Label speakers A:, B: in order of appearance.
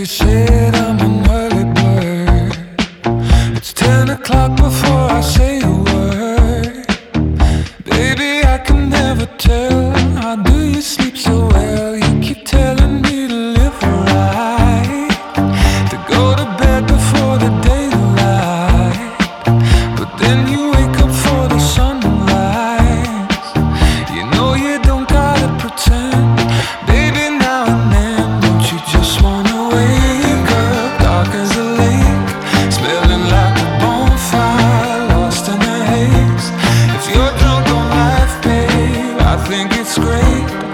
A: said I'm an early bird. It's 10 o'clock before I say a word. Baby, I can never tell. How do you sleep so well? You keep telling me to live right, to go to bed before the daylight, but then you wake up for the sunrise. You know you don't gotta pretend. Baby, now and then, don't you just wanna wake up dark as a lake, smelling like a bonfire, lost in the haze? If you're drunk on life, babe, I think it's great.